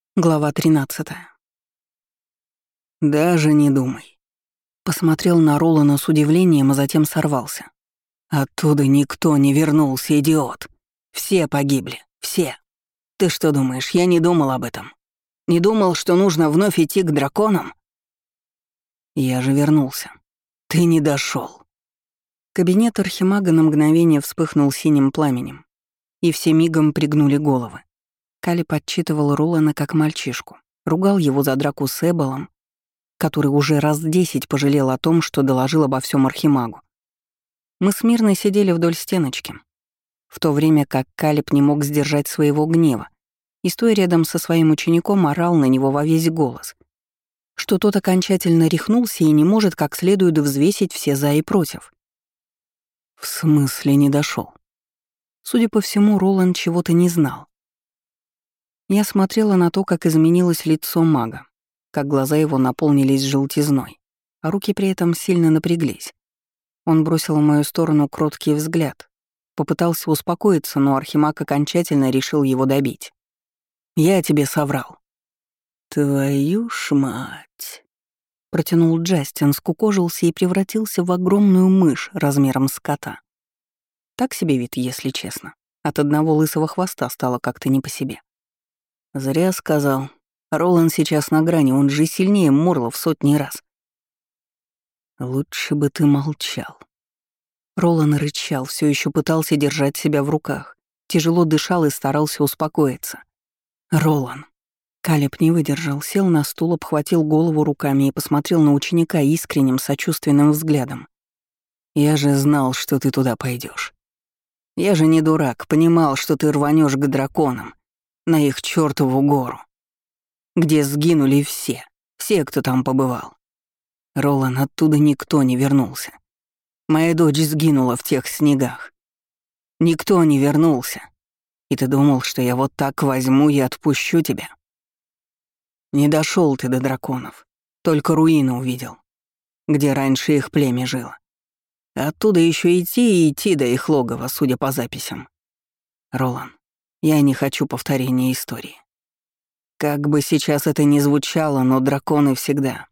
Глава 13. «Даже не думай». Посмотрел на Ролана с удивлением, а затем сорвался. «Оттуда никто не вернулся, идиот. Все погибли. Все. Ты что думаешь, я не думал об этом? Не думал, что нужно вновь идти к драконам?» Я же вернулся. Ты не дошел. Кабинет архимага на мгновение вспыхнул синим пламенем, и все мигом пригнули головы. Калиб отчитывал Ролана как мальчишку, ругал его за драку с Эболом, который уже раз 10 пожалел о том, что доложил обо всем архимагу. Мы смирно сидели вдоль стеночки, в то время как Калиб не мог сдержать своего гнева и, стоя рядом со своим учеником, орал на него во весь голос, что тот окончательно рехнулся и не может как следует взвесить все «за» и «против». В смысле не дошел. Судя по всему, Роланд чего-то не знал. Я смотрела на то, как изменилось лицо мага, как глаза его наполнились желтизной, а руки при этом сильно напряглись. Он бросил в мою сторону кроткий взгляд, попытался успокоиться, но архимаг окончательно решил его добить. «Я тебе соврал». «Твою ж мать!» Протянул Джастин, скукожился и превратился в огромную мышь размером с кота. Так себе вид, если честно. От одного лысого хвоста стало как-то не по себе. «Зря сказал. Роланд сейчас на грани, он же сильнее Морла в сотни раз». «Лучше бы ты молчал». Роланд рычал, все еще пытался держать себя в руках, тяжело дышал и старался успокоиться. «Роланд». Калиб не выдержал, сел на стул, обхватил голову руками и посмотрел на ученика искренним, сочувственным взглядом. «Я же знал, что ты туда пойдешь. Я же не дурак, понимал, что ты рванешь к драконам, на их чёртову гору, где сгинули все, кто там побывал. Ролан, оттуда никто не вернулся. Моя дочь сгинула в тех снегах. Никто не вернулся. И ты думал, что я вот так возьму и отпущу тебя? Не дошел ты до драконов, только руины увидел, где раньше их племя жило. Оттуда еще идти и идти до их логова, судя по записям. Ролан, я не хочу повторения истории. Как бы сейчас это ни звучало, но драконы всегда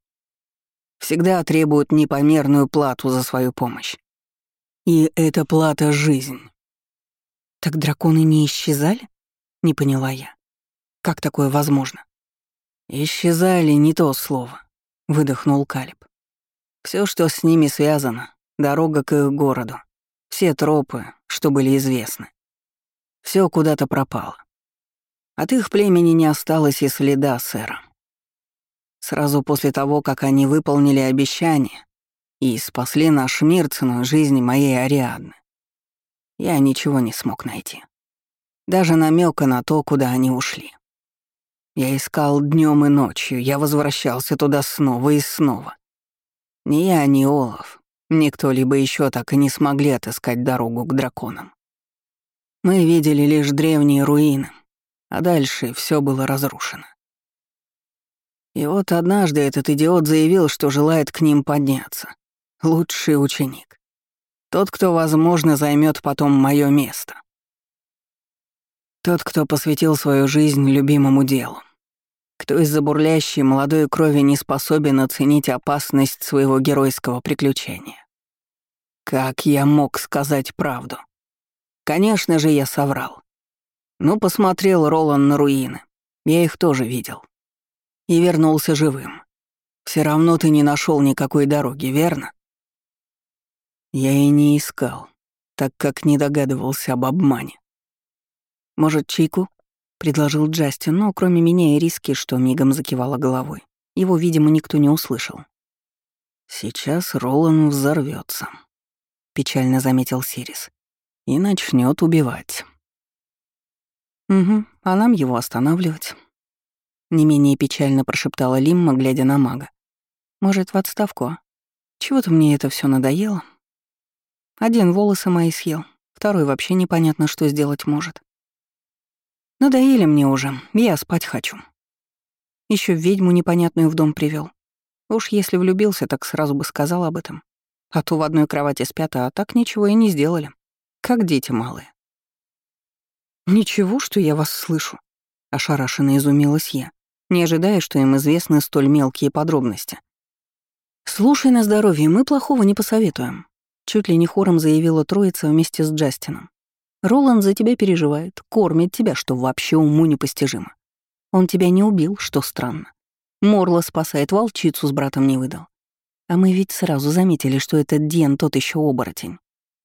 требуют непомерную плату за свою помощь. И эта плата — жизнь. Так драконы не исчезали? Не поняла я. Как такое возможно? Исчезали — не то слово, выдохнул Калиб. Все, что с ними связано, дорога к их городу, все тропы, что были известны, все куда-то пропало. От их племени не осталось и следа, сэра. Сразу после того, как они выполнили обещание и спасли наш мир ценой жизни моей Ариадны, я ничего не смог найти. Даже намека на то, куда они ушли. Я искал днем и ночью, я возвращался туда снова и снова. Ни я, ни Олаф, ни кто-либо еще так и не смогли отыскать дорогу к драконам. Мы видели лишь древние руины, а дальше все было разрушено. И вот однажды этот идиот заявил, что желает к ним подняться. Лучший ученик. Тот, кто, возможно, займет потом мое место. Тот, кто посвятил свою жизнь любимому делу. Кто из-за бурлящей молодой крови не способен оценить опасность своего геройского приключения. Как я мог сказать правду? Конечно же, я соврал. Но посмотрел Ролан на руины. Я их тоже видел. И вернулся живым. Все равно ты не нашел никакой дороги, верно? Я и не искал, так как не догадывался об обмане. «Может, чайку?» — предложил Джастин, но кроме меня и Риски, что мигом закивала головой. Его, видимо, никто не услышал. «Сейчас Ролан взорвется, печально заметил Сирис, — «и начнет убивать». «Угу, а нам его останавливать», — не менее печально прошептала Лимма, глядя на мага. «Может, в отставку, а? Чего-то мне это все надоело. Один волосы мои съел, второй вообще непонятно, что сделать может. Надоели мне уже, я спать хочу. Еще ведьму непонятную в дом привел. Уж если влюбился, так сразу бы сказал об этом. А то в одной кровати спят, а так ничего и не сделали. Как дети малые». «Ничего, что я вас слышу», — ошарашенно изумилась я. не ожидая, что им известны столь мелкие подробности. «Слушай на здоровье, мы плохого не посоветуем», — чуть ли не хором заявила троица вместе с Джастином. «Роланд за тебя переживает, кормит тебя, что вообще уму непостижимо. Он тебя не убил, что странно. Морла спасает, волчицу с братом не выдал. А мы ведь сразу заметили, что этот Диан тот еще оборотень.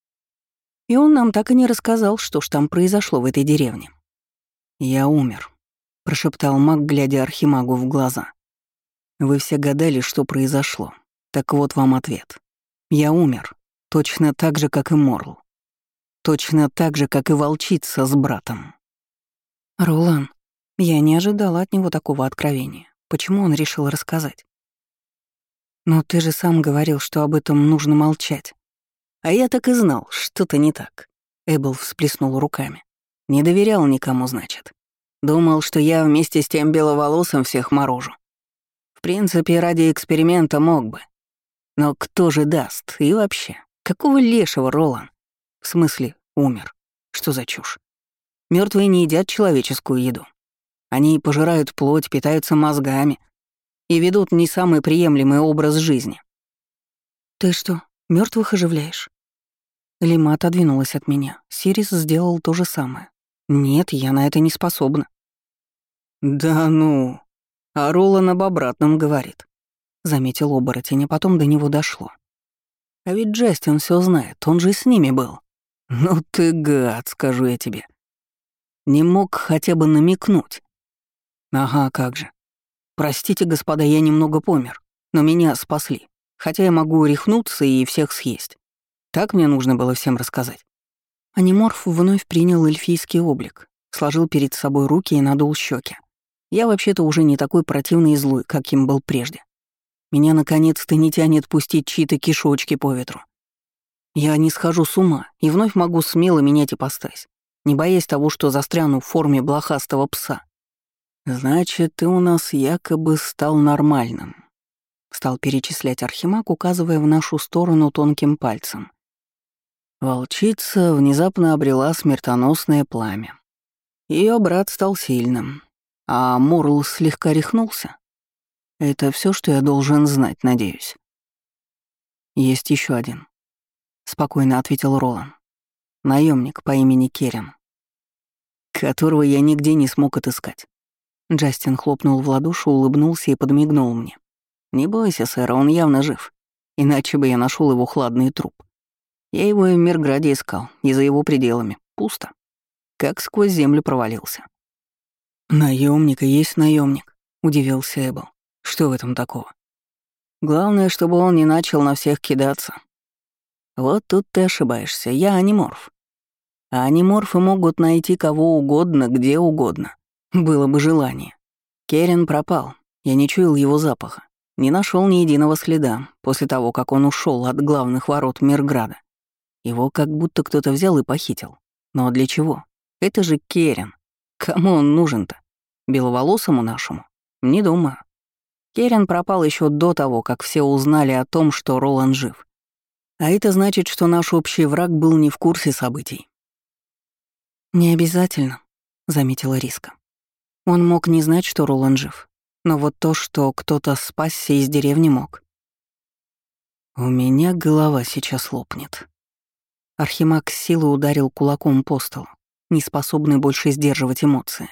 И он нам так и не рассказал, что ж там произошло в этой деревне». «Я умер», — прошептал маг, глядя Архимагу в глаза. «Вы все гадали, что произошло. Так вот вам ответ. Я умер, точно так же, как и Морл. Точно так же, как и волчица с братом». «Ролан, я не ожидала от него такого откровения. Почему он решил рассказать?» «Но ты же сам говорил, что об этом нужно молчать». «А я так и знал, что-то не так», — Эббл всплеснул руками. «Не доверял никому, значит. Думал, что я вместе с тем беловолосым всех морожу. В принципе, ради эксперимента мог бы. Но кто же даст? И вообще, какого лешего, Ролан? В смысле, умер? Что за чушь? Мертвые не едят человеческую еду. Они пожирают плоть, питаются мозгами и ведут не самый приемлемый образ жизни». «Ты что, мертвых оживляешь?» Лима отодвинулась от меня. Сирис сделал то же самое. «Нет, я на это не способна». «Да ну, а Ролан об обратном говорит», — заметил оборотень, а потом до него дошло. «А ведь Джастин все знает, он же с ними был. Ну ты гад, скажу я тебе. Не мог хотя бы намекнуть». «Ага, как же. Простите, господа, я немного помер, но меня спасли, хотя я могу рехнуться и всех съесть. Так мне нужно было всем рассказать». Аниморф вновь принял эльфийский облик, сложил перед собой руки и надул щеки. Я вообще-то уже не такой противный и злой, каким был прежде. Меня наконец-то не тянет пустить чьи-то кишочки по ветру. Я не схожу с ума и вновь могу смело менять ипостась, не боясь того, что застряну в форме блохастого пса. «Значит, ты у нас якобы стал нормальным», — стал перечислять Архимаг, указывая в нашу сторону тонким пальцем. Волчица внезапно обрела смертоносное пламя. Ее брат стал сильным, а Морл слегка рехнулся. Это все, что я должен знать, надеюсь. Есть еще один, спокойно ответил Ролан. Наемник по имени Керен, которого я нигде не смог отыскать. Джастин хлопнул в ладоши, улыбнулся и подмигнул мне. «Не бойся, сэр, он явно жив. Иначе бы я нашел его хладный труп. Я его и в Мирграде искал, и за его пределами. Пусто. Как сквозь землю провалился». «Наемник и есть наемник, удивился Эббл. «Что в этом такого? Главное, чтобы он не начал на всех кидаться». «Вот тут ты ошибаешься. Я аниморф. А аниморфы могут найти кого угодно, где угодно. Было бы желание. Керен пропал. Я не чуял его запаха. Не нашел ни единого следа после того, как он ушел от главных ворот Мирграда. Его как будто кто-то взял и похитил. Но для чего? Это же Керен. Кому он нужен-то? Беловолосому нашему? Не думаю. Керен пропал еще до того, как все узнали о том, что Ролан жив. А это значит, что наш общий враг был не в курсе событий. «Не обязательно», — заметила Риска. «Он мог не знать, что Ролан жив. Но вот то, что кто-то спасся из деревни, мог». «У меня голова сейчас лопнет». Архимаг с силой ударил кулаком по столу, не способный больше сдерживать эмоции.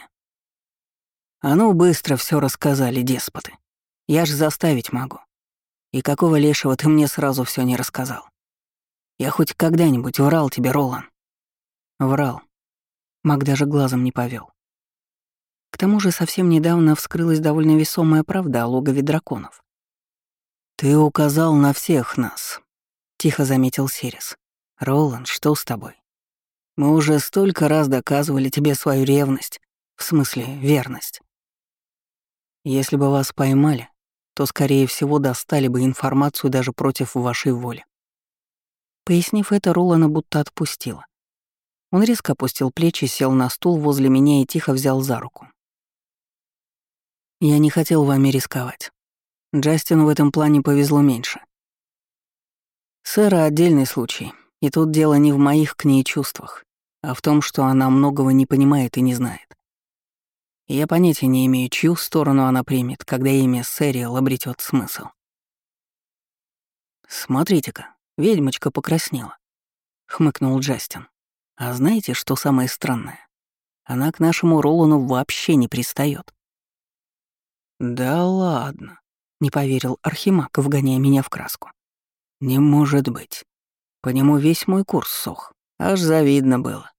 «А ну, быстро все рассказали, деспоты. Я ж заставить могу. И какого лешего ты мне сразу все не рассказал? Я хоть когда-нибудь врал тебе, Ролан?» «Врал». Маг даже глазом не повел. К тому же совсем недавно вскрылась довольно весомая правда о логове драконов. «Ты указал на всех нас», — тихо заметил Сирис. «Ролан, что с тобой? Мы уже столько раз доказывали тебе свою ревность, в смысле верность. Если бы вас поймали, то, скорее всего, достали бы информацию даже против вашей воли». Пояснив это, Ролана будто отпустила. Он резко опустил плечи, сел на стул возле меня и тихо взял за руку. «Я не хотел вами рисковать. Джастину в этом плане повезло меньше. Сэра — отдельный случай, и тут дело не в моих к ней чувствах, а в том, что она многого не понимает и не знает. И я понятия не имею, чью сторону она примет, когда имя Сэриэл обретет смысл. «Смотрите-ка, ведьмочка покраснела», — хмыкнул Джастин. «А знаете, что самое странное? Она к нашему Ролану вообще не пристает. «Да ладно», — не поверил Архимаг, вгоняя меня в краску. «Не может быть. По нему весь мой курс сох. Аж завидно было.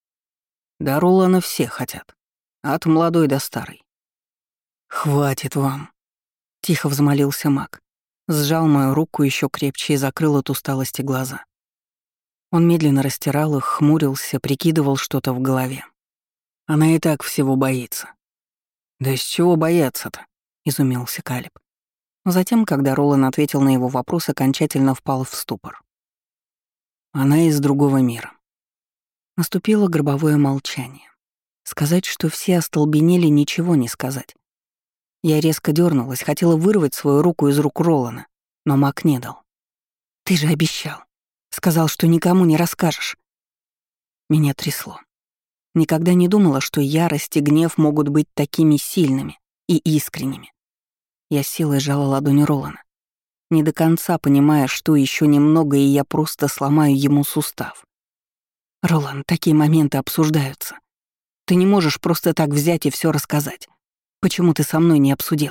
Да Ролана все хотят. От молодой до старой». «Хватит вам», — тихо взмолился маг. Сжал мою руку еще крепче и закрыл от усталости глаза. Он медленно растирал их, хмурился, прикидывал что-то в голове. Она и так всего боится. «Да с чего бояться-то?» — изумился Калиб. Но затем, когда Ролан ответил на его вопрос, окончательно впал в ступор. Она из другого мира. Наступило гробовое молчание. Сказать, что все остолбенели, ничего не сказать. Я резко дернулась, хотела вырвать свою руку из рук Ролана, но маг не дал. «Ты же обещал. Сказал, что никому не расскажешь». Меня трясло. Никогда не думала, что ярость и гнев могут быть такими сильными и искренними. Я с силой сжала ладонь Ролана, не до конца понимая, что еще немного, и я просто сломаю ему сустав. «Ролан, такие моменты обсуждаются. Ты не можешь просто так взять и все рассказать. Почему ты со мной не обсудил?»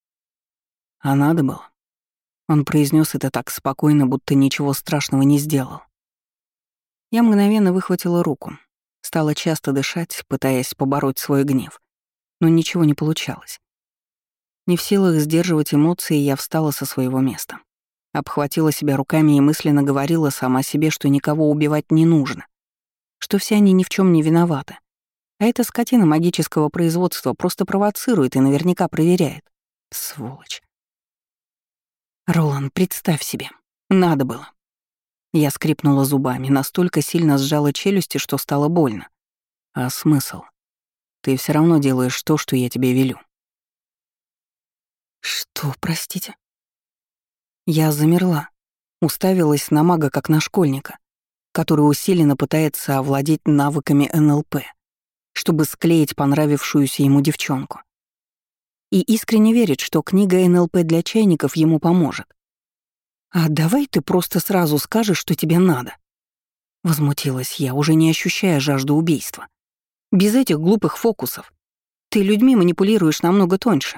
«А надо было». Он произнес это так спокойно, будто ничего страшного не сделал. Я мгновенно выхватила руку, стала часто дышать, пытаясь побороть свой гнев, но ничего не получалось. Не в силах сдерживать эмоции, я встала со своего места. Обхватила себя руками и мысленно говорила сама себе, что никого убивать не нужно, что все они ни в чем не виноваты. А эта скотина магического производства просто провоцирует и наверняка проверяет. Сволочь. «Ролан, представь себе. Надо было». Я скрипнула зубами, настолько сильно сжала челюсти, что стало больно. «А смысл? Ты все равно делаешь то, что я тебе велю». «Что, простите?» Я замерла, уставилась на мага как на школьника, который усиленно пытается овладеть навыками НЛП, чтобы склеить понравившуюся ему девчонку. И искренне верит, что книга НЛП для чайников ему поможет. «А давай ты просто сразу скажешь, что тебе надо». Возмутилась я, уже не ощущая жажду убийства. «Без этих глупых фокусов. Ты людьми манипулируешь намного тоньше».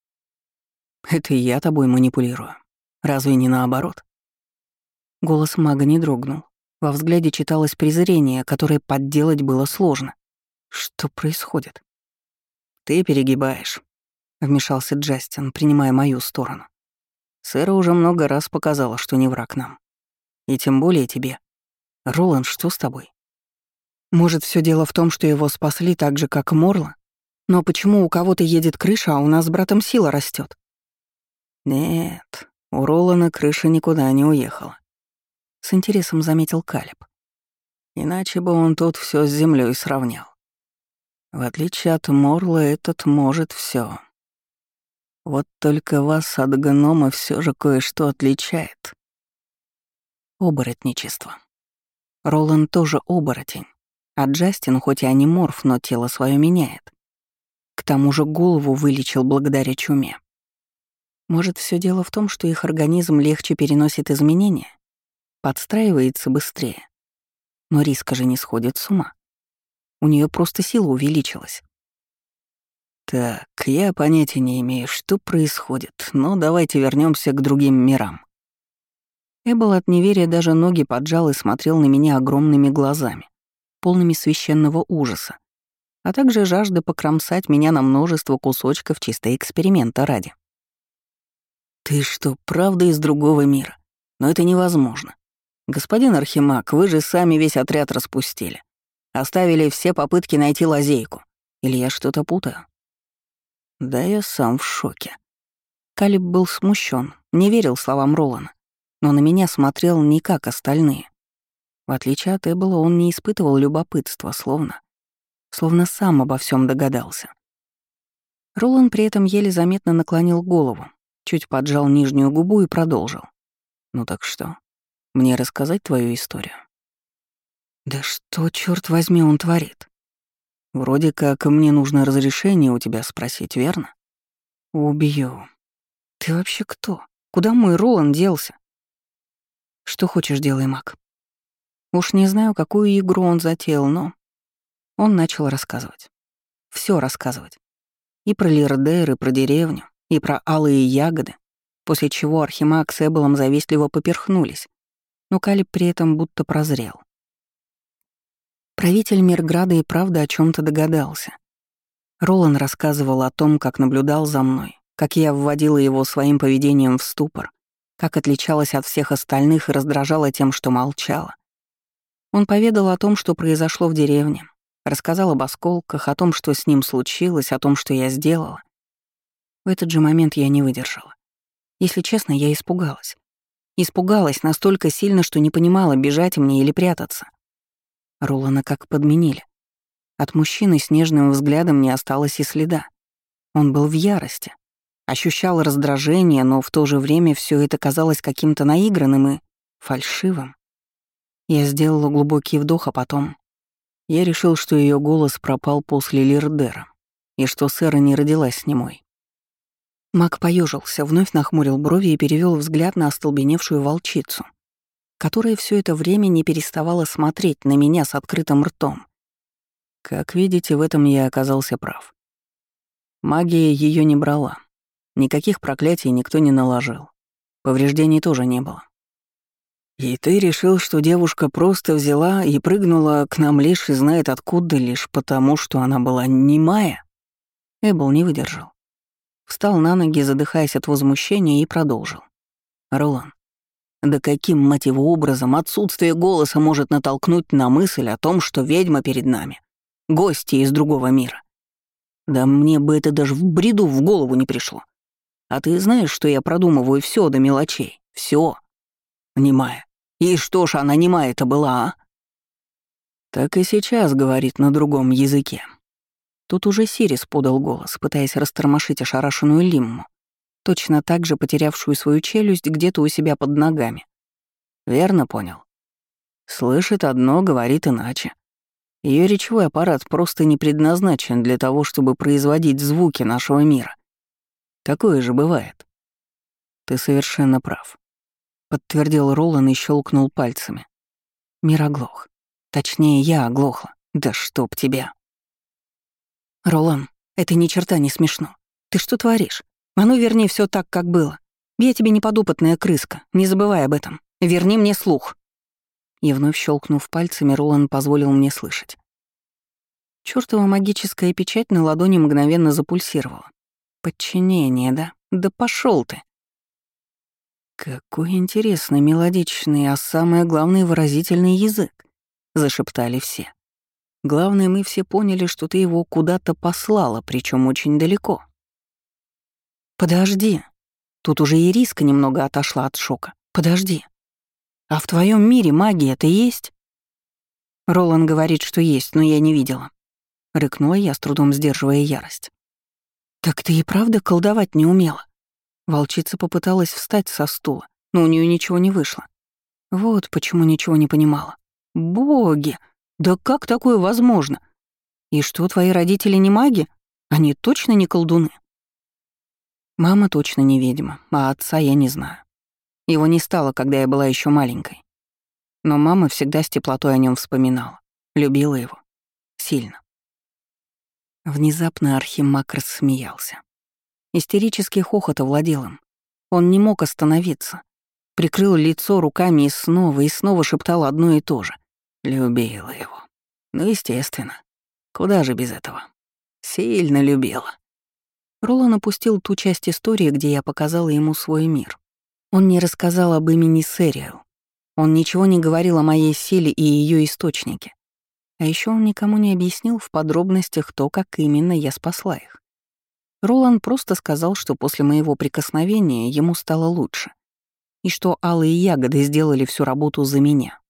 «Это я тобой манипулирую. Разве не наоборот?» Голос мага не дрогнул. Во взгляде читалось презрение, которое подделать было сложно. «Что происходит?» «Ты перегибаешь», — вмешался Джастин, принимая мою сторону. «Сэра уже много раз показала, что не враг нам. И тем более тебе. Роланд, что с тобой? Может, все дело в том, что его спасли так же, как Морла? Но почему у кого-то едет крыша, а у нас с братом сила растет? «Нет, у Ролана крыша никуда не уехала», — с интересом заметил Калиб. «Иначе бы он тут все с землей сравнял. В отличие от Морла, этот может все. Вот только вас от гнома все же кое-что отличает. Оборотничество. Ролан тоже оборотень, а Джастин, хоть и аниморф, но тело свое меняет. К тому же голову вылечил благодаря чуме. Может, все дело в том, что их организм легче переносит изменения, подстраивается быстрее. Но Риска же не сходит с ума. У нее просто сила увеличилась. Так, я понятия не имею, что происходит, но давайте вернемся к другим мирам. Эббл от неверия даже ноги поджал и смотрел на меня огромными глазами, полными священного ужаса, а также жажды покромсать меня на множество кусочков чисто эксперимента ради. «Ты что, правда из другого мира? Но это невозможно. Господин Архимаг, вы же сами весь отряд распустили. Оставили все попытки найти лазейку. Или я что-то путаю?» Да я сам в шоке. Калиб был смущен, не верил словам Ролана, но на меня смотрел не как остальные. В отличие от Эббела, он не испытывал любопытства, словно сам обо всем догадался. Ролан при этом еле заметно наклонил голову, чуть поджал нижнюю губу и продолжил. «Ну так что, мне рассказать твою историю?» «Да что, черт возьми, он творит?» Вроде как мне нужно разрешение у тебя спросить, верно? Убью. Ты вообще кто? Куда мой Роланд делся? Что хочешь, делай, Мак. Уж не знаю, какую игру он затеял, но... Он начал рассказывать. Все рассказывать. И про Лирдер, и про деревню, и про алые ягоды, после чего Архимаг с Эбелом завистливо поперхнулись, но Калиб при этом будто прозрел. Правитель Мирграда и правда о чем то догадался. Ролан рассказывал о том, как наблюдал за мной, как я вводила его своим поведением в ступор, как отличалась от всех остальных и раздражала тем, что молчала. Он поведал о том, что произошло в деревне, рассказал об осколках, о том, что с ним случилось, о том, что я сделала. В этот же момент я не выдержала. Если честно, я испугалась. Испугалась настолько сильно, что не понимала, бежать мне или прятаться. Ролана как подменили. От мужчины с нежным взглядом не осталось и следа. Он был в ярости. Ощущал раздражение, но в то же время все это казалось каким-то наигранным и фальшивым. Я сделала глубокий вдох, а потом... Я решил, что ее голос пропал после Лирдера, и что Сэра не родилась немой. Маг поежился, вновь нахмурил брови и перевел взгляд на остолбеневшую волчицу, которая все это время не переставала смотреть на меня с открытым ртом. Как видите, в этом я оказался прав. Магия ее не брала. Никаких проклятий никто не наложил. Повреждений тоже не было. И ты решил, что девушка просто взяла и прыгнула к нам лишь и знает откуда, лишь потому, что она была немая? Эбл не выдержал. Встал на ноги, задыхаясь от возмущения, и продолжил. «Ролан, да каким, мать его, образом отсутствие голоса может натолкнуть на мысль о том, что ведьма перед нами, гости из другого мира? Да мне бы это даже в бреду в голову не пришло. А ты знаешь, что я продумываю все до мелочей? Все. Немая. И что ж она немая-то была, а?» «Так и сейчас говорит на другом языке». Тут уже Сирис подал голос, пытаясь растормошить ошарашенную Лимму, точно так же потерявшую свою челюсть где-то у себя под ногами. «Верно понял. Слышит одно, говорит иначе. Ее речевой аппарат просто не предназначен для того, чтобы производить звуки нашего мира. Такое же бывает». «Ты совершенно прав», — подтвердил Ролан и щелкнул пальцами. Мир оглох. Точнее, я оглохла. Да чтоб тебя. «Ролан, это ни черта не смешно. Ты что творишь? А ну верни все так, как было. Я тебе не подопытная крыска, не забывай об этом. Верни мне слух». И вновь щелкнув пальцами, Ролан позволил мне слышать. Чёртова магическая печать на ладони мгновенно запульсировала. Подчинение, да? Да пошел ты. «Какой интересный, мелодичный, а самое главное — выразительный язык», — зашептали все. «Главное, мы все поняли, что ты его куда-то послала, причем очень далеко». «Подожди». Тут уже и Риска немного отошла от шока. «Подожди. А в твоем мире магия-то есть?» Ролан говорит, что есть, но я не видела. Рыкнула я, с трудом сдерживая ярость. «Так ты и правда колдовать не умела?» Волчица попыталась встать со стула, но у нее ничего не вышло. Вот почему ничего не понимала. «Боги! Да как такое возможно? И что, твои родители не маги? Они точно не колдуны?» Мама точно не ведьма, а отца я не знаю. Его не стало, когда я была еще маленькой. Но мама всегда с теплотой о нем вспоминала. Любила его. Сильно. Внезапно Архимаг рассмеялся. Истерический хохот овладел им. Он не мог остановиться. Прикрыл лицо руками и снова шептал одно и то же. Любила его. Ну, естественно. Куда же без этого? Сильно любила. Ролан опустил ту часть истории, где я показала ему свой мир. Он не рассказал об имени Сэриэл. Он ничего не говорил о моей силе и ее источнике. А еще он никому не объяснил в подробностях то, как именно я спасла их. Ролан просто сказал, что после моего прикосновения ему стало лучше, и что алые ягоды сделали всю работу за меня.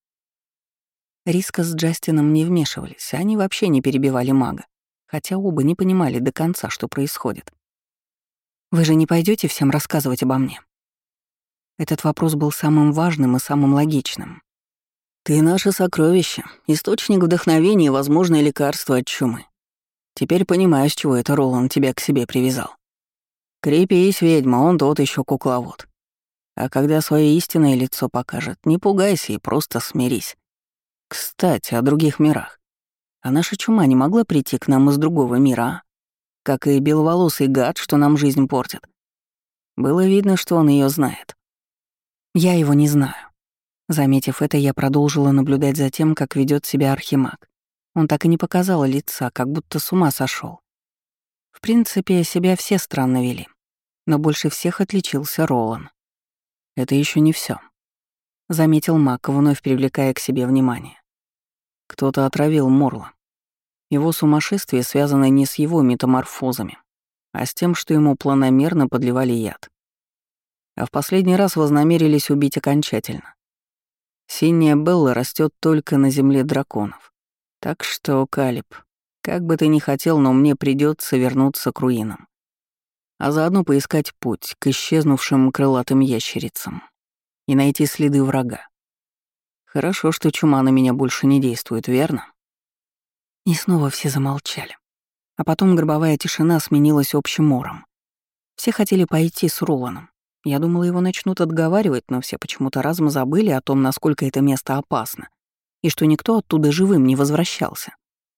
Риска с Джастином не вмешивались, они вообще не перебивали мага, хотя оба не понимали до конца, что происходит. «Вы же не пойдете всем рассказывать обо мне?» Этот вопрос был самым важным и самым логичным. «Ты наше сокровище, источник вдохновения и возможное лекарство от чумы. Теперь понимаю, с чего это Роланд тебя к себе привязал. Крепись, ведьма, он тот еще кукловод. А когда свое истинное лицо покажет, не пугайся и просто смирись. Кстати, о других мирах. А наша чума не могла прийти к нам из другого мира, а? Как и беловолосый гад, что нам жизнь портит. Было видно, что он ее знает. Я его не знаю. Заметив это, я продолжила наблюдать за тем, как ведет себя архимаг. Он так и не показал лица, как будто с ума сошел. В принципе, себя все странно вели. Но больше всех отличился Ролан. Это еще не все, заметил Мак, вновь привлекая к себе внимание. Кто-то отравил Морла. Его сумасшествие связано не с его метаморфозами, а с тем, что ему планомерно подливали яд. А в последний раз вознамерились убить окончательно. Синяя Белла растет только на земле драконов. Так что, Калиб, как бы ты ни хотел, но мне придется вернуться к руинам. А заодно поискать путь к исчезнувшим крылатым ящерицам и найти следы врага. Хорошо, что чума на меня больше не действует, верно? И снова все замолчали. А потом гробовая тишина сменилась общим мором. Все хотели пойти с Роланом. Я думала, его начнут отговаривать, но все почему-то разом забыли о том, насколько это место опасно, и что никто оттуда живым не возвращался.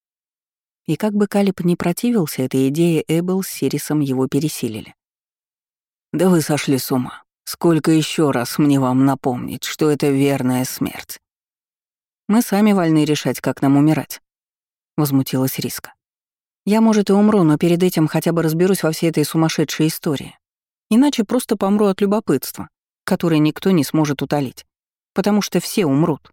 И как бы Калиб не противился, этой идее Эббел с Сирисом его пересилили. «Да вы сошли с ума. Сколько еще раз мне вам напомнить, что это верная смерть?» «Мы сами вольны решать, как нам умирать», — возмутилась Риска. «Я, может, и умру, но перед этим хотя бы разберусь во всей этой сумасшедшей истории. Иначе просто помру от любопытства, которое никто не сможет утолить, потому что все умрут».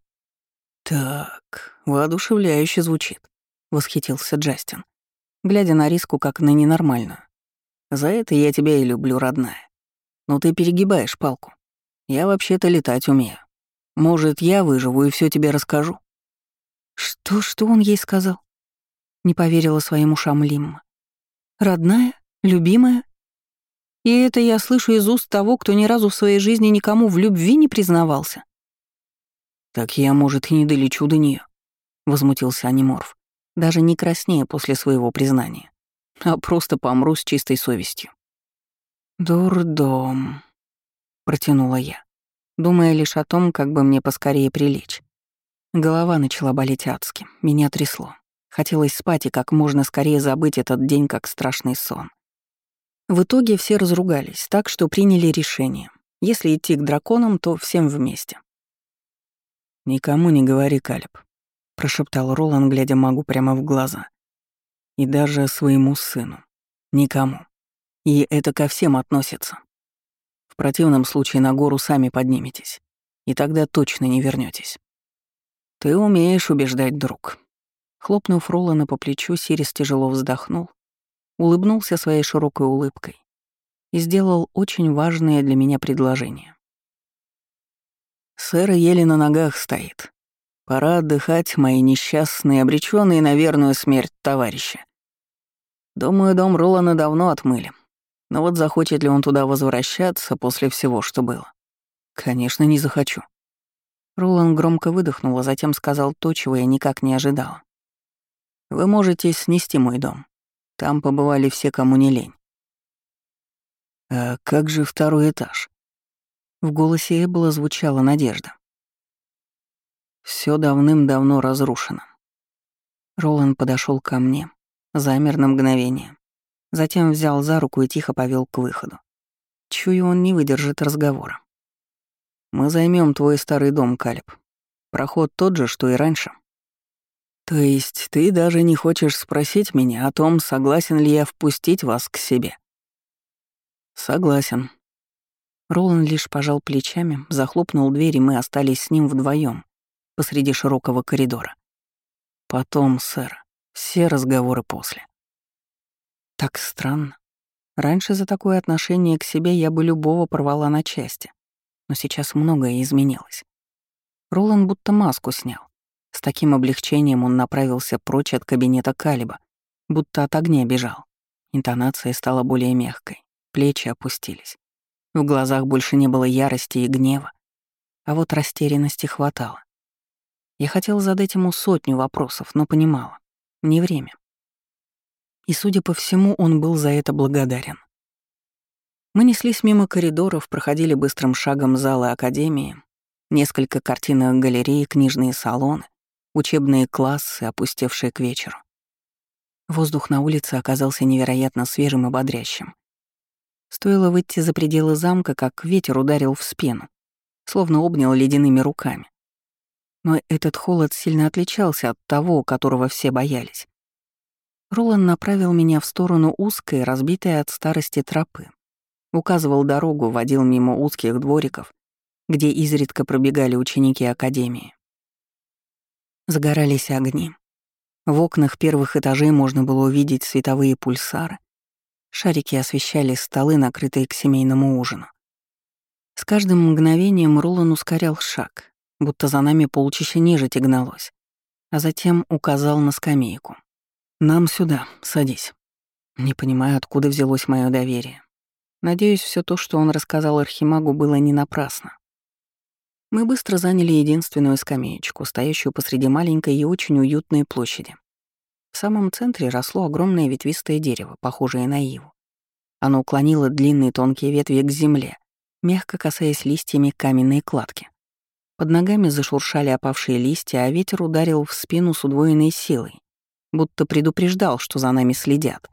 «Так, воодушевляюще звучит», — восхитился Джастин, глядя на Риску как на ненормальную. «За это я тебя и люблю, родная. Но ты перегибаешь палку. Я вообще-то летать умею. Может, я выживу и все тебе расскажу». Что он ей сказал? Не поверила своим ушам Лимма. «Родная? Любимая? И это я слышу из уст того, кто ни разу в своей жизни никому в любви не признавался». «Так я, может, и не долечу до нее, возмутился Аниморф, даже не краснея после своего признания, а просто помру с чистой совестью. «Дурдом», — протянула я, думая лишь о том, как бы мне поскорее прилечь. Голова начала болеть адски, меня трясло. Хотелось спать и как можно скорее забыть этот день как страшный сон. В итоге все разругались, так что приняли решение. Если идти к драконам, то всем вместе. «Никому не говори, Калиб», — прошептал Ролан, глядя магу прямо в глаза. «И даже своему сыну. Никому. И это ко всем относится. В противном случае на гору сами подниметесь, и тогда точно не вернетесь. Ты умеешь убеждать, друг». Хлопнув Ролана по плечу, Сирис тяжело вздохнул, улыбнулся своей широкой улыбкой и сделал очень важное для меня предложение. «Сэр еле на ногах стоит. Пора отдыхать, мои несчастные, обреченные на верную смерть товарищи. Думаю, дом Ролана давно отмыли. Но вот захочет ли он туда возвращаться после всего, что было? Конечно, не захочу». Ролан громко выдохнул, а затем сказал то, чего я никак не ожидала. «Вы можете снести мой дом. Там побывали все, кому не лень». «А как же второй этаж?» В голосе Эббела звучала надежда. Все давным-давно разрушено». Ролан подошел ко мне, замер на мгновение, затем взял за руку и тихо повел к выходу. Чую, он не выдержит разговора. «Мы займем твой старый дом, Калиб. Проход тот же, что и раньше». «То есть ты даже не хочешь спросить меня о том, согласен ли я впустить вас к себе?» «Согласен». Ролан лишь пожал плечами, захлопнул дверь, и мы остались с ним вдвоем посреди широкого коридора. «Потом, сэр, все разговоры после». Так странно. Раньше за такое отношение к себе я бы любого порвала на части, но сейчас многое изменилось. Ролан будто маску снял. С таким облегчением он направился прочь от кабинета Калиба, будто от огня бежал. Интонация стала более мягкой, плечи опустились. В глазах больше не было ярости и гнева, а вот растерянности хватало. Я хотела задать ему 100 вопросов, но понимала — не время. И, судя по всему, он был за это благодарен. Мы неслись мимо коридоров, проходили быстрым шагом залы академии, несколько картинных галерей, книжные салоны, учебные классы, опустевшие к вечеру. Воздух на улице оказался невероятно свежим и бодрящим. Стоило выйти за пределы замка, как ветер ударил в спину, словно обнял ледяными руками. Но этот холод сильно отличался от того, которого все боялись. Ролан направил меня в сторону узкой, разбитой от старости тропы. Указывал дорогу, водил мимо узких двориков, где изредка пробегали ученики академии. Загорались огни. В окнах первых этажей можно было увидеть световые пульсары. Шарики освещали столы, накрытые к семейному ужину. С каждым мгновением Ролан ускорял шаг, будто за нами полчища нежити гналось, а затем указал на скамейку. «Нам сюда, садись». Не понимаю, откуда взялось мое доверие. Надеюсь, все то, что он рассказал Архимагу, было не напрасно. Мы быстро заняли единственную скамеечку, стоящую посреди маленькой и очень уютной площади. В самом центре росло огромное ветвистое дерево, похожее на иву. Оно уклонило длинные тонкие ветви к земле, мягко касаясь листьями каменной кладки. Под ногами зашуршали опавшие листья, а ветер ударил в спину с удвоенной силой, будто предупреждал, что за нами следят.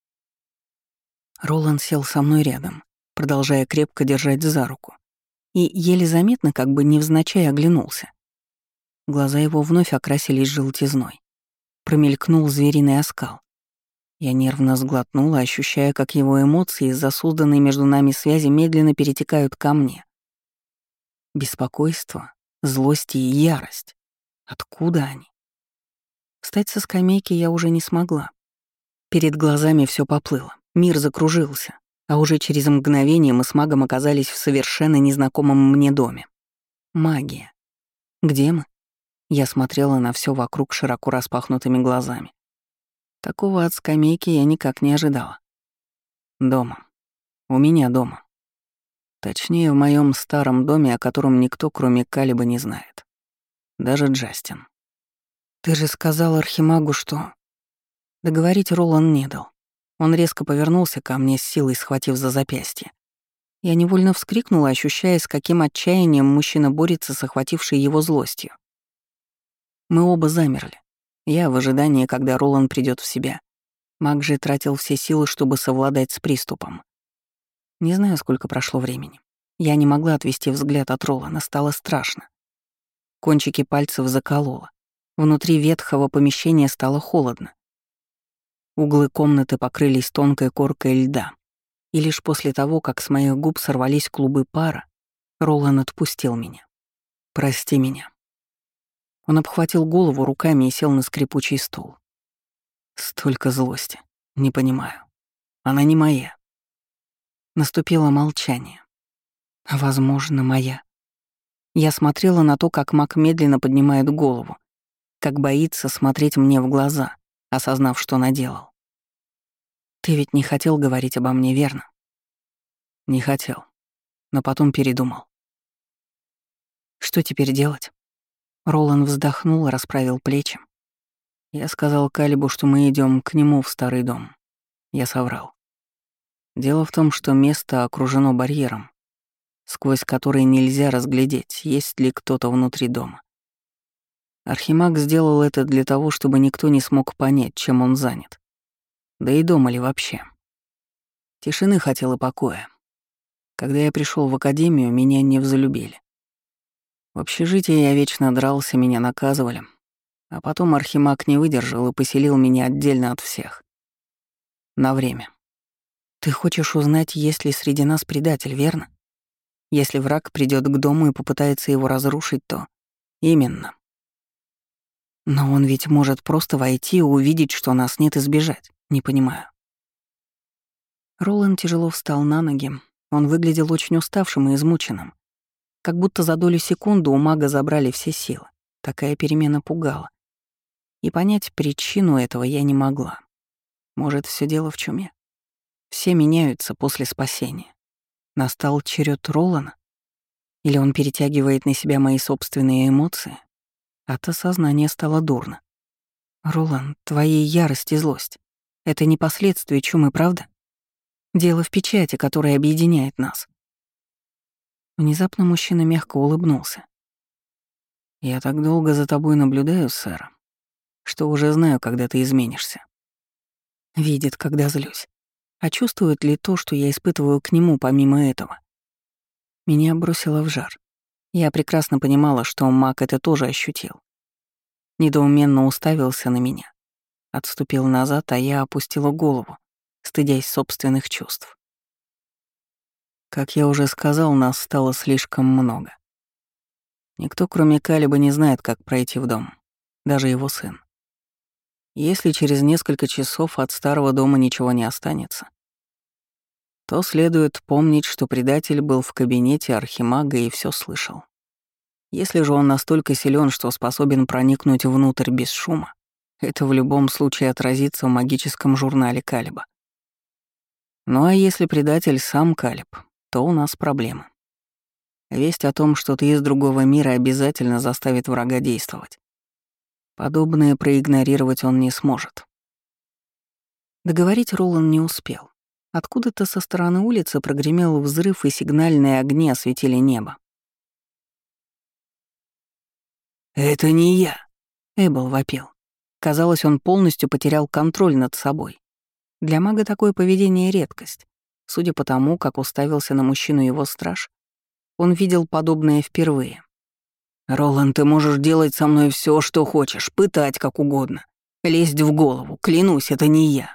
Роланд сел со мной рядом, продолжая крепко держать за руку, и еле заметно, как бы невзначай, оглянулся. Глаза его вновь окрасились желтизной. Промелькнул звериный оскал. Я нервно сглотнула, ощущая, как его эмоции из-за созданной между нами связи медленно перетекают ко мне. Беспокойство, злость и ярость. Откуда они? Встать со скамейки я уже не смогла. Перед глазами все поплыло, мир закружился, а уже через мгновение мы с магом оказались в совершенно незнакомом мне доме. Магия. Где мы? Я смотрела на все вокруг широко распахнутыми глазами. Такого от скамейки я никак не ожидала. Дома. У меня дома. Точнее, в моем старом доме, о котором никто, кроме Калиба, не знает. Даже Джастин. «Ты же сказал Архимагу, что...» Договорить Ролан не дал. Он резко повернулся ко мне, с силой схватив за запястье. Я невольно вскрикнула, ощущая, с каким отчаянием мужчина борется с охватившей его злостью. Мы оба замерли. Я в ожидании, когда Ролан придёт в себя. Маг же тратил все силы, чтобы совладать с приступом. Не знаю, сколько прошло времени. Я не могла отвести взгляд от Ролана, стало страшно. Кончики пальцев закололо. Внутри ветхого помещения стало холодно. Углы комнаты покрылись тонкой коркой льда. И лишь после того, как с моих губ сорвались клубы пара, Ролан отпустил меня. «Прости меня». Он обхватил голову руками и сел на скрипучий стул. Столько злости. Не понимаю. Она не моя. Наступило молчание. Возможно, моя. Я смотрела на то, как маг медленно поднимает голову, как боится смотреть мне в глаза, осознав, что наделал. Ты ведь не хотел говорить обо мне, верно? Не хотел, но потом передумал. Что теперь делать? Ролан вздохнул, расправил плечи. Я сказал Калибу, что мы идем к нему в старый дом. Я соврал. Дело в том, что место окружено барьером, сквозь который нельзя разглядеть, есть ли кто-то внутри дома. Архимаг сделал это для того, чтобы никто не смог понять, чем он занят. Да и дома ли вообще. Тишины хотел и покоя. Когда я пришел в академию, меня не взлюбили. В общежитии я вечно дрался, меня наказывали. А потом Архимаг не выдержал и поселил меня отдельно от всех. На время. Ты хочешь узнать, есть ли среди нас предатель, верно? Если враг придёт к дому и попытается его разрушить, то... Именно. Но он ведь может просто войти и увидеть, что нас нет, и сбежать. Не понимаю. Ролан тяжело встал на ноги. Он выглядел очень уставшим и измученным. Как будто за долю секунды у мага забрали все силы. Такая перемена пугала. И понять причину этого я не могла. Может, все дело в чуме? Все меняются после спасения. Настал черед Ролана? Или он перетягивает на себя мои собственные эмоции? От осознания стало дурно. Ролан, твоя ярость и злость — Это не последствия чумы, правда? Дело в печати, которая объединяет нас. Внезапно мужчина мягко улыбнулся. «Я так долго за тобой наблюдаю, сэр, что уже знаю, когда ты изменишься». Видит, когда злюсь. А чувствует ли то, что я испытываю к нему помимо этого? Меня бросило в жар. Я прекрасно понимала, что маг это тоже ощутил. Недоуменно уставился на меня. Отступил назад, а я опустила голову, стыдясь собственных чувств. Как я уже сказал, нас стало слишком много. Никто, кроме Калиба, не знает, как пройти в дом. Даже его сын. Если через несколько часов от старого дома ничего не останется, то следует помнить, что предатель был в кабинете архимага и все слышал. Если же он настолько силен, что способен проникнуть внутрь без шума, это в любом случае отразится в магическом журнале Калиба. Ну а если предатель сам Калиб, то у нас проблемы. Весть о том, что ты из другого мира, обязательно заставит врага действовать. Подобное проигнорировать он не сможет. Договорить Ролан не успел. Откуда-то со стороны улицы прогремел взрыв, и сигнальные огни осветили небо. «Это не я!» — Эббл вопил. Казалось, он полностью потерял контроль над собой. Для мага такое поведение — редкость. Судя по тому, как уставился на мужчину его страж, он видел подобное впервые. «Роланд, ты можешь делать со мной все, что хочешь, пытать как угодно, лезть в голову, клянусь, это не я!»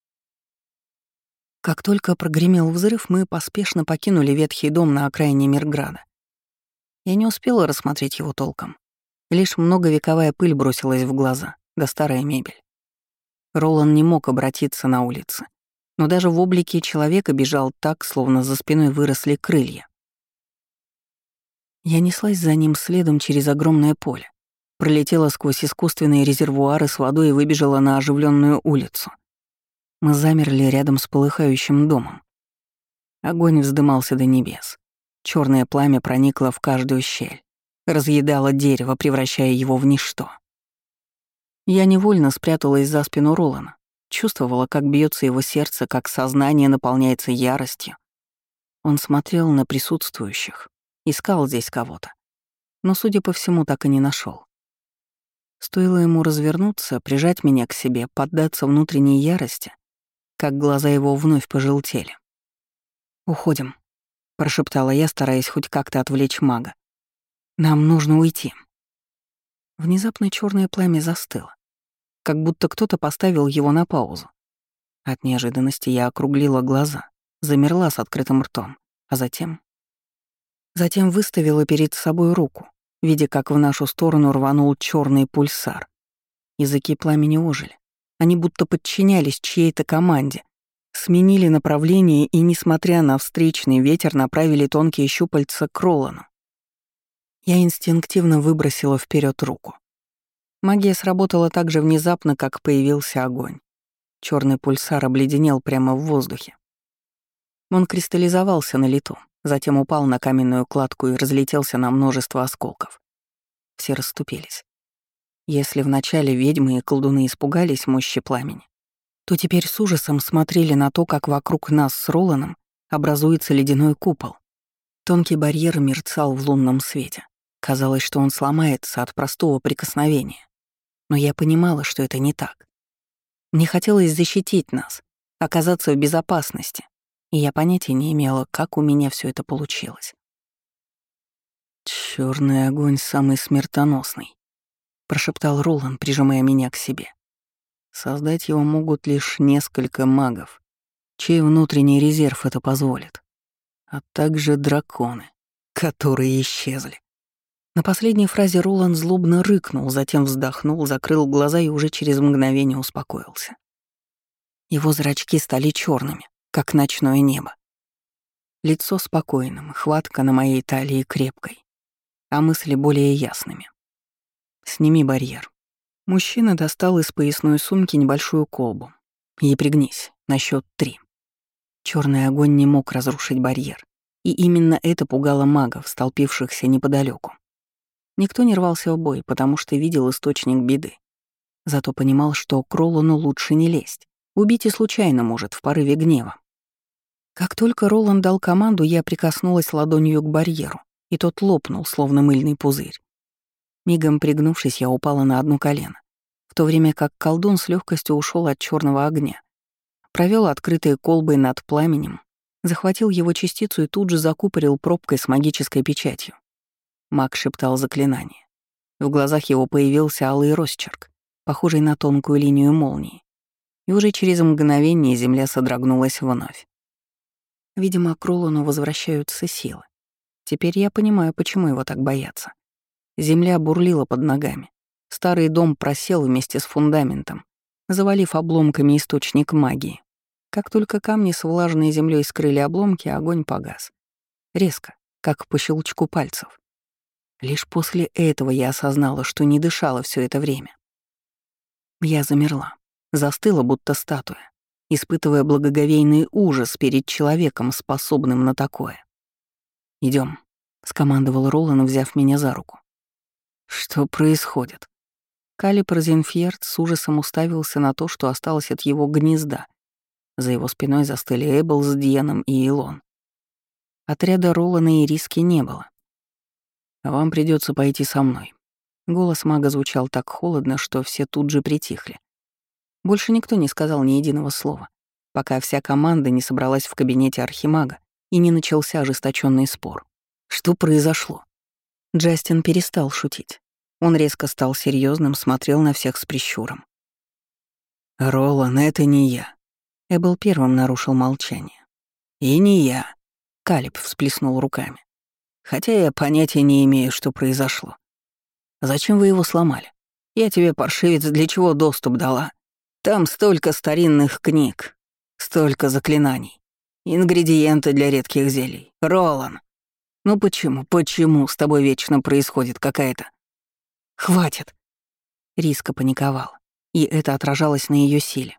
Как только прогремел взрыв, мы поспешно покинули ветхий дом на окраине Мирграда. Я не успела рассмотреть его толком. Лишь многовековая пыль бросилась в глаза, да старая мебель. Ролан не мог обратиться на улице, но даже в облике человека бежал так, словно за спиной выросли крылья. Я неслась за ним следом через огромное поле, пролетела сквозь искусственные резервуары с водой и выбежала на оживленную улицу. Мы замерли рядом с полыхающим домом. Огонь вздымался до небес. Черное пламя проникло в каждую щель, разъедало дерево, превращая его в ничто. Я невольно спряталась за спину Ролана, чувствовала, как бьется его сердце, как сознание наполняется яростью. Он смотрел на присутствующих, искал здесь кого-то, но, судя по всему, так и не нашел. Стоило ему развернуться, прижать меня к себе, поддаться внутренней ярости, как глаза его вновь пожелтели. «Уходим», — прошептала я, стараясь хоть как-то отвлечь мага. «Нам нужно уйти». Внезапно черное пламя застыло, как будто кто-то поставил его на паузу. От неожиданности я округлила глаза, замерла с открытым ртом, а затем выставила перед собой руку, видя, как в нашу сторону рванул черный пульсар. Языки пламени ожили. Они будто подчинялись чьей-то команде, сменили направление и, несмотря на встречный ветер, направили тонкие щупальца к Ролану. Я инстинктивно выбросила вперед руку. Магия сработала так же внезапно, как появился огонь. Черный пульсар обледенел прямо в воздухе. Он кристаллизовался на лету, затем упал на каменную кладку и разлетелся на множество осколков. Все расступились. Если вначале ведьмы и колдуны испугались мощи пламени, то теперь с ужасом смотрели на то, как вокруг нас с Роланом образуется ледяной купол. Тонкий барьер мерцал в лунном свете. Казалось, что он сломается от простого прикосновения. Но я понимала, что это не так. Мне хотелось защитить нас, оказаться в безопасности, и я понятия не имела, как у меня все это получилось. «Чёрный огонь самый смертоносный», — прошептал Ролан, прижимая меня к себе. «Создать его могут лишь несколько магов, чей внутренний резерв это позволит, а также драконы, которые исчезли». На последней фразе Ролан злобно рыкнул, затем вздохнул, закрыл глаза и уже через мгновение успокоился. Его зрачки стали черными, как ночное небо. Лицо спокойным, хватка на моей талии крепкой, а мысли более ясными. «Сними барьер». Мужчина достал из поясной сумки небольшую колбу. «И пригнись, на счёт 3». Черный огонь не мог разрушить барьер, и именно это пугало магов, столпившихся неподалеку. Никто не рвался в бой, потому что видел источник беды. Зато понимал, что к Ролану лучше не лезть. Убить и случайно может, в порыве гнева. Как только Роланд дал команду, я прикоснулась ладонью к барьеру, и тот лопнул, словно мыльный пузырь. Мигом пригнувшись, я упала на одно колено, в то время как колдун с легкостью ушел от черного огня, провел открытой колбой над пламенем, захватил его частицу и тут же закупорил пробкой с магической печатью. Маг шептал заклинание. В глазах его появился алый росчерк, похожий на тонкую линию молнии, и уже через мгновение земля содрогнулась вновь. Видимо, к Ролану возвращаются силы. Теперь я понимаю, почему его так боятся. Земля бурлила под ногами. Старый дом просел вместе с фундаментом, завалив обломками источник магии. Как только камни с влажной землей скрыли обломки, огонь погас. Резко, как по щелчку пальцев. Лишь после этого я осознала, что не дышала все это время. Я замерла, застыла, будто статуя, испытывая благоговейный ужас перед человеком, способным на такое. Идем, скомандовал Ролан, взяв меня за руку. «Что происходит?» Калиб Розенфьерд с ужасом уставился на то, что осталось от его гнезда. За его спиной застыли Эббл с Дианом и Илон. Отряда Ролана и Риски не было. «Вам придется пойти со мной». Голос мага звучал так холодно, что все тут же притихли. Больше никто не сказал ни единого слова, пока вся команда не собралась в кабинете архимага и не начался ожесточенный спор. Что произошло? Джастин перестал шутить. Он резко стал серьезным, смотрел на всех с прищуром. «Ролан, это не я». Эббл первым нарушил молчание. «И не я», — Калиб всплеснул руками. «Хотя я понятия не имею, что произошло. Зачем вы его сломали? Я тебе, паршивец, для чего доступ дала? Там столько старинных книг, столько заклинаний, ингредиенты для редких зелий. Ролан, ну почему с тобой вечно происходит какая-то...» «Хватит!» Риска паниковала, и это отражалось на ее силе.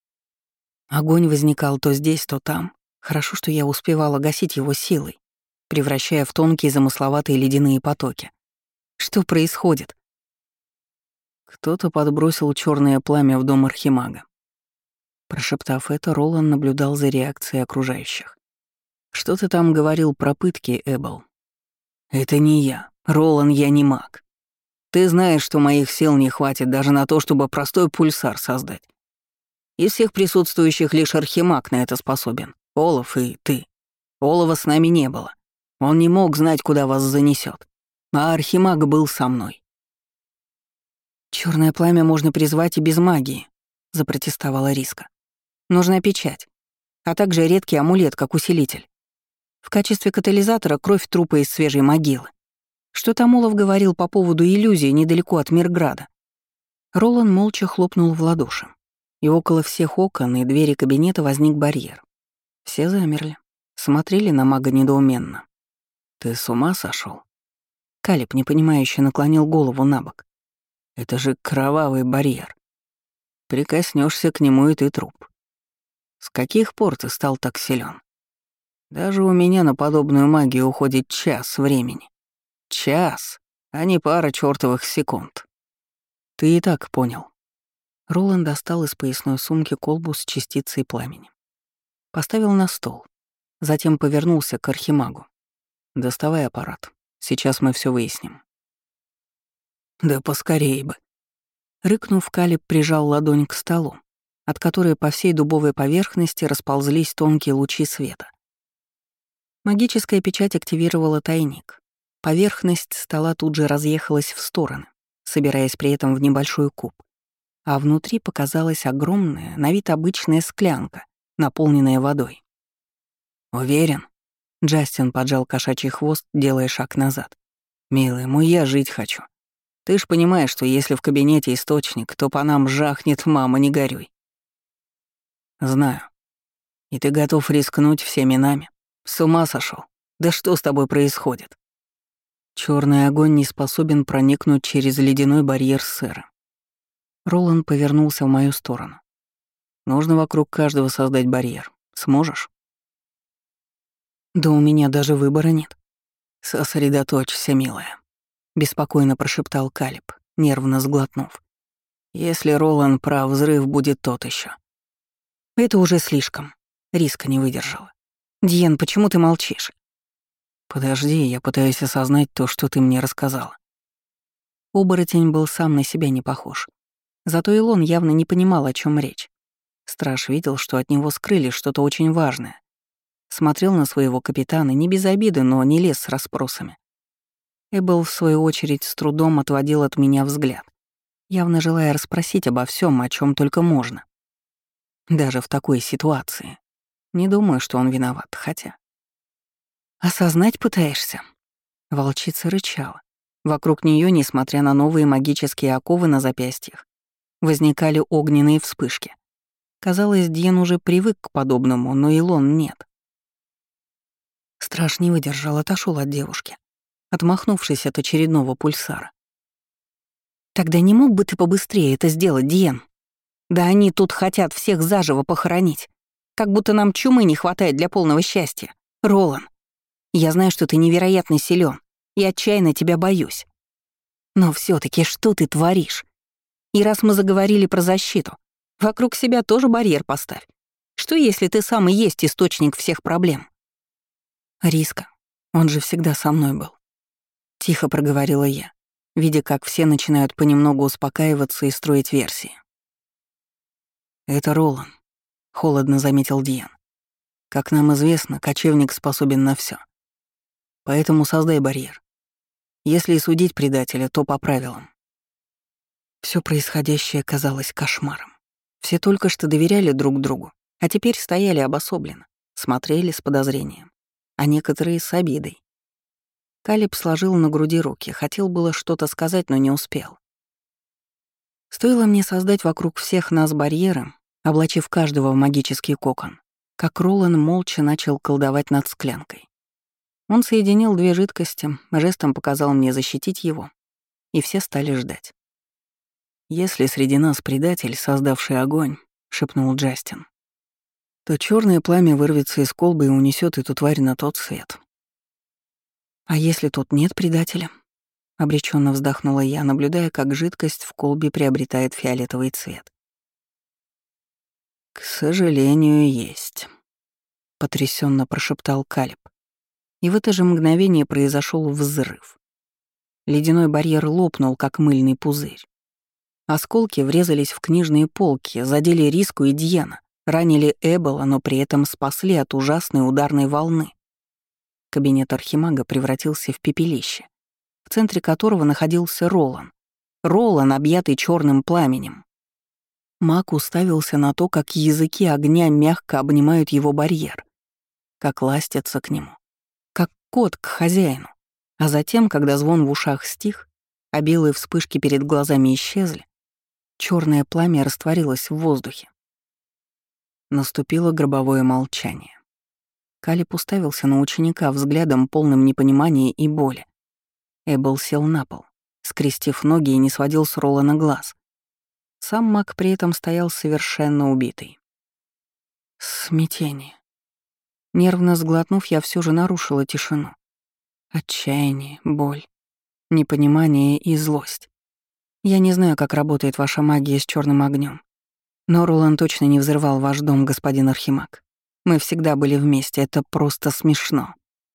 Огонь возникал то здесь, то там. Хорошо, что я успевала гасить его силой, превращая в тонкие замысловатые ледяные потоки. Что происходит? Кто-то подбросил черное пламя в дом архимага. Прошептав это, Ролан наблюдал за реакцией окружающих. «Что ты там говорил про пытки, Эббл?» «Это не я. Ролан, я не маг. Ты знаешь, что моих сил не хватит даже на то, чтобы простой пульсар создать. Из всех присутствующих лишь архимаг на это способен. Олаф и ты. Олова с нами не было. Он не мог знать, куда вас занесет. А архимаг был со мной». «Черное пламя можно призвать и без магии», — запротестовала Риска. «Нужна печать, а также редкий амулет, как усилитель. В качестве катализатора кровь трупа из свежей могилы. Что там Олаф говорил по поводу иллюзии недалеко от Мирграда?» Ролан молча хлопнул в ладоши, и около всех окон и двери кабинета возник барьер. Все замерли, смотрели на мага недоуменно. «Ты с ума сошел? Калиб, непонимающе, наклонил голову на бок. «Это же кровавый барьер. Прикоснешься к нему, и ты труп. С каких пор ты стал так силен? Даже у меня на подобную магию уходит час времени. Час, а не пара чёртовых секунд. Ты и так понял». Роланд достал из поясной сумки колбу с частицей пламени. Поставил на стол. Затем повернулся к архимагу. «Доставай аппарат. Сейчас мы все выясним». «Да поскорей бы». Рыкнув, Калиб прижал ладонь к столу, от которой по всей дубовой поверхности расползлись тонкие лучи света. Магическая печать активировала тайник. Поверхность стола тут же разъехалась в стороны, собираясь при этом в небольшой куб. А внутри показалась огромная, на вид обычная склянка, наполненная водой. «Уверен?» Джастин поджал кошачий хвост, делая шаг назад. «Милый мой, я жить хочу. Ты ж понимаешь, что если в кабинете источник, то по нам жахнет, мама, не горюй». «Знаю. И ты готов рискнуть всеми нами? С ума сошел? Да что с тобой происходит?» Черный огонь не способен проникнуть через ледяной барьер сэра. Роланд повернулся в мою сторону. «Нужно вокруг каждого создать барьер. Сможешь?» «Да у меня даже выбора нет». «Сосредоточься, милая», — беспокойно прошептал Калиб, нервно сглотнув. «Если Роланд прав, взрыв будет тот еще. Это уже слишком. Риска не выдержала. Диен, почему ты молчишь? Подожди, я пытаюсь осознать то, что ты мне рассказала. Оборотень был сам на себя не похож. Зато Илон явно не понимал, о чем речь. Страж видел, что от него скрыли что-то очень важное. Смотрел на своего капитана не без обиды, но не лез с расспросами. Эббл, в свою очередь, с трудом отводил от меня взгляд, явно желая расспросить обо всем, о чем только можно. Даже в такой ситуации. Не думаю, что он виноват, хотя... «Осознать пытаешься?» Волчица рычала. Вокруг нее, несмотря на новые магические оковы на запястьях, возникали огненные вспышки. Казалось, Дьен уже привык к подобному, но Илон нет. Страж не выдержал, отошел от девушки, отмахнувшись от очередного пульсара. «Тогда не мог бы ты побыстрее это сделать, Дьен? Да они тут хотят всех заживо похоронить. Как будто нам чумы не хватает для полного счастья. Ролан, я знаю, что ты невероятно силен, и отчаянно тебя боюсь. Но все таки что ты творишь? И раз мы заговорили про защиту, вокруг себя тоже барьер поставь. Что если ты сам и есть источник всех проблем?» «Риска, он же всегда со мной был», — тихо проговорила я, видя, как все начинают понемногу успокаиваться и строить версии. «Это Ролан», — холодно заметил Диен. «Как нам известно, кочевник способен на все. Поэтому создай барьер. Если и судить предателя, то по правилам». Все происходящее казалось кошмаром. Все только что доверяли друг другу, а теперь стояли обособленно, смотрели с подозрением, а некоторые с обидой. Калиб сложил на груди руки, хотел было что-то сказать, но не успел. Стоило мне создать вокруг всех нас барьеры, облачив каждого в магический кокон, как Ролан молча начал колдовать над склянкой. Он соединил две жидкости, жестом показал мне защитить его, и все стали ждать. «Если среди нас предатель, создавший огонь», — шепнул Джастин, «то черное пламя вырвется из колбы и унесет эту тварь на тот свет». «А если тут нет предателя?» — обреченно вздохнула я, наблюдая, как жидкость в колбе приобретает фиолетовый цвет. «К сожалению, есть», — потрясенно прошептал Калиб. И в это же мгновение произошел взрыв. Ледяной барьер лопнул, как мыльный пузырь. Осколки врезались в книжные полки, задели Риску и Дьена, ранили Эббела, но при этом спасли от ужасной ударной волны. Кабинет архимага превратился в пепелище, в центре которого находился Ролан. Ролан, объятый черным пламенем. Маг уставился на то, как языки огня мягко обнимают его барьер, как ластятся к нему, как кот к хозяину. А затем, когда звон в ушах стих, а белые вспышки перед глазами исчезли, черное пламя растворилось в воздухе. Наступило гробовое молчание. Калиб уставился на ученика взглядом, полным непонимания и боли. Эббл сел на пол, скрестив ноги и не сводил с Ролана глаз. Сам маг при этом стоял совершенно убитый. Смятение. Нервно сглотнув, я все же нарушила тишину. Отчаяние, боль, непонимание и злость. Я не знаю, как работает ваша магия с черным огнем, но Ролан точно не взрывал ваш дом, господин Архимаг. Мы всегда были вместе, это просто смешно.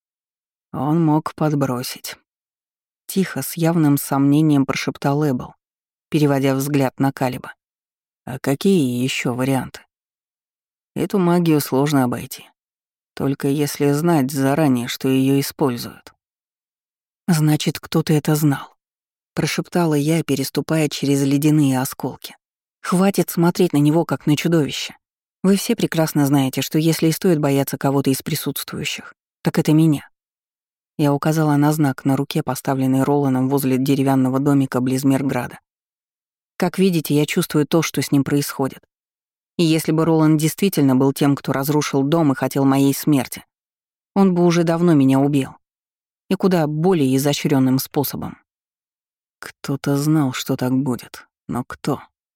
Он мог подбросить. Тихо, с явным сомнением прошептал Эббл, переводя взгляд на Калиба. А какие еще варианты? Эту магию сложно обойти. Только если знать заранее, что ее используют. «Значит, кто-то это знал», — прошептала я, переступая через ледяные осколки. «Хватит смотреть на него, как на чудовище. Вы все прекрасно знаете, что если и стоит бояться кого-то из присутствующих, так это меня». Я указала на знак на руке, поставленный Роланом возле деревянного домика близ Мирграда. Как видите, я чувствую то, что с ним происходит. И если бы Ролан действительно был тем, кто разрушил дом и хотел моей смерти, он бы уже давно меня убил. И куда более изощренным способом. Кто-то знал, что так будет. Но кто?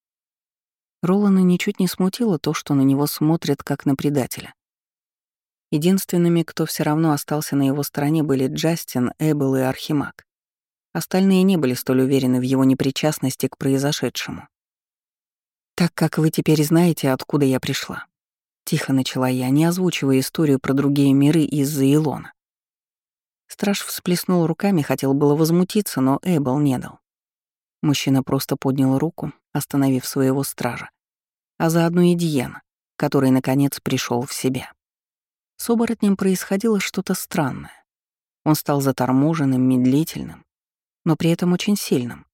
Ролана ничуть не смутило то, что на него смотрят как на предателя. Единственными, кто все равно остался на его стороне, были Джастин, Эббл и Архимаг. Остальные не были столь уверены в его непричастности к произошедшему. «Так как вы теперь знаете, откуда я пришла, Тихо начала я, не озвучивая историю про другие миры из-за Илона. Страж всплеснул руками, хотел было возмутиться, но Эббл не дал. Мужчина просто поднял руку, остановив своего стража, а заодно и Диена, который, наконец, пришел в себя. С оборотнем происходило что-то странное. Он стал заторможенным, медлительным, но при этом очень сильным.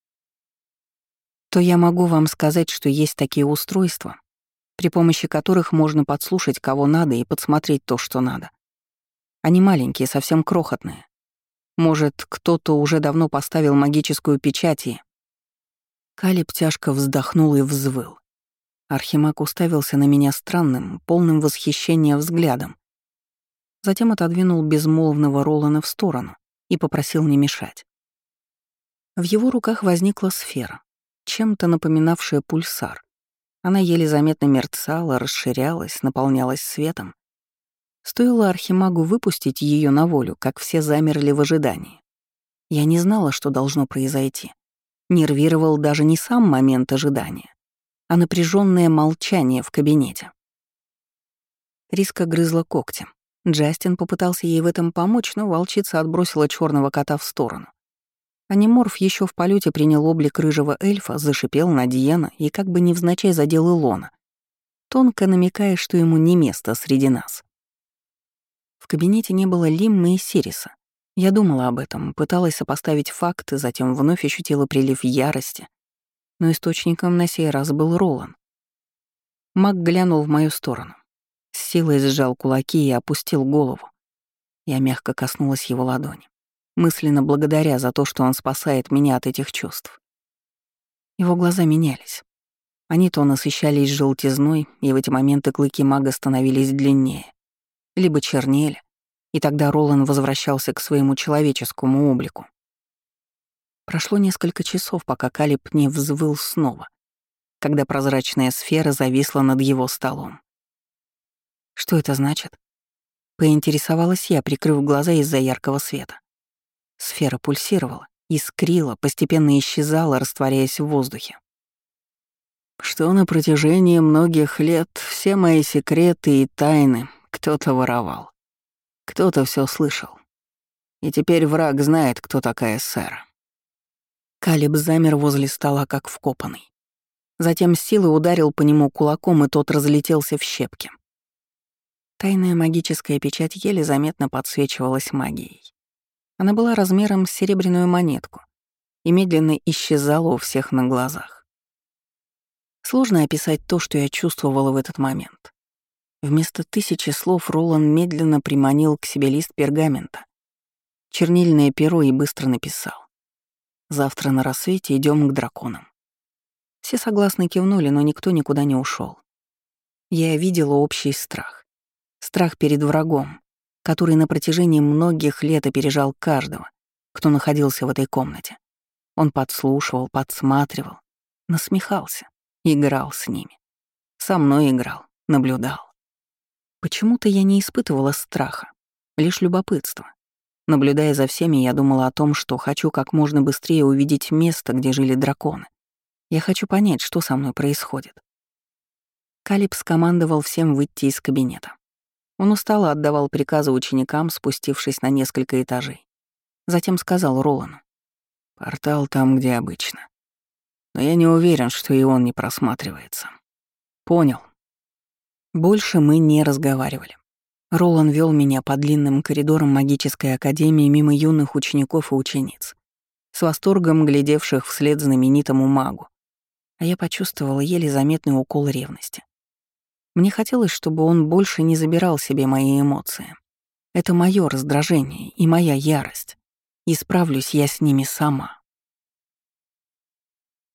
То я могу вам сказать, что есть такие устройства, при помощи которых можно подслушать, кого надо, и подсмотреть то, что надо. Они маленькие, совсем крохотные. Может, кто-то уже давно поставил магическую печать и... Калиб тяжко вздохнул и взвыл. Архимаг уставился на меня странным, полным восхищения взглядом. Затем отодвинул безмолвного Ролана в сторону и попросил не мешать. В его руках возникла сфера, чем-то напоминавшая пульсар. Она еле заметно мерцала, расширялась, наполнялась светом. Стоило Архимагу выпустить ее на волю, как все замерли в ожидании. Я не знала, что должно произойти. Нервировал даже не сам момент ожидания, а напряженное молчание в кабинете. Риска грызла когтем. Джастин попытался ей в этом помочь, но волчица отбросила черного кота в сторону. Аниморф еще в полете принял облик рыжего эльфа, зашипел на Диена и как бы невзначай задел Илона, тонко намекая, что ему не место среди нас. В кабинете не было Лиммы и Сириса. Я думала об этом, пыталась сопоставить факты, затем вновь ощутила прилив ярости. Но источником на сей раз был Ролан. Маг глянул в мою сторону. С силой сжал кулаки и опустил голову. Я мягко коснулась его ладони, мысленно благодаря за то, что он спасает меня от этих чувств. Его глаза менялись. Они то насыщались желтизной, и в эти моменты клыки мага становились длиннее, либо чернели, и тогда Ролан возвращался к своему человеческому облику. Прошло несколько часов, пока Калиб не взвыл снова, когда прозрачная сфера зависла над его столом. Что это значит? Поинтересовалась я, прикрыв глаза из-за яркого света. Сфера пульсировала, искрила, постепенно исчезала, растворяясь в воздухе. Что на протяжении многих лет все мои секреты и тайны кто-то воровал. Кто-то все слышал. И теперь враг знает, кто такая Сэра. Калиб замер возле стола, как вкопанный. Затем с силой ударил по нему кулаком, и тот разлетелся в щепки. Тайная магическая печать еле заметно подсвечивалась магией. Она была размером с серебряную монетку и медленно исчезала у всех на глазах. Сложно описать то, что я чувствовала в этот момент. Вместо 1000 слов Ролан медленно приманил к себе лист пергамента, чернильное перо и быстро написал: «Завтра на рассвете идем к драконам». Все согласно кивнули, но никто никуда не ушел. Я видела общий страх. Страх перед врагом, который на протяжении многих лет опережал каждого, кто находился в этой комнате. Он подслушивал, подсматривал, насмехался, играл с ними. Со мной играл, наблюдал. Почему-то я не испытывала страха, лишь любопытство. Наблюдая за всеми, я думала о том, что хочу как можно быстрее увидеть место, где жили драконы. Я хочу понять, что со мной происходит. Калиб скомандовал всем выйти из кабинета. Он устало отдавал приказы ученикам, спустившись на несколько этажей. Затем сказал Ролану: «Портал там, где обычно. Но я не уверен, что и он не просматривается». «Понял». Больше мы не разговаривали. Ролан вел меня по длинным коридорам магической академии мимо юных учеников и учениц, с восторгом глядевших вслед знаменитому магу. А я почувствовала еле заметный укол ревности. Мне хотелось, чтобы он больше не забирал себе мои эмоции. Это моё раздражение и моя ярость. И справлюсь я с ними сама.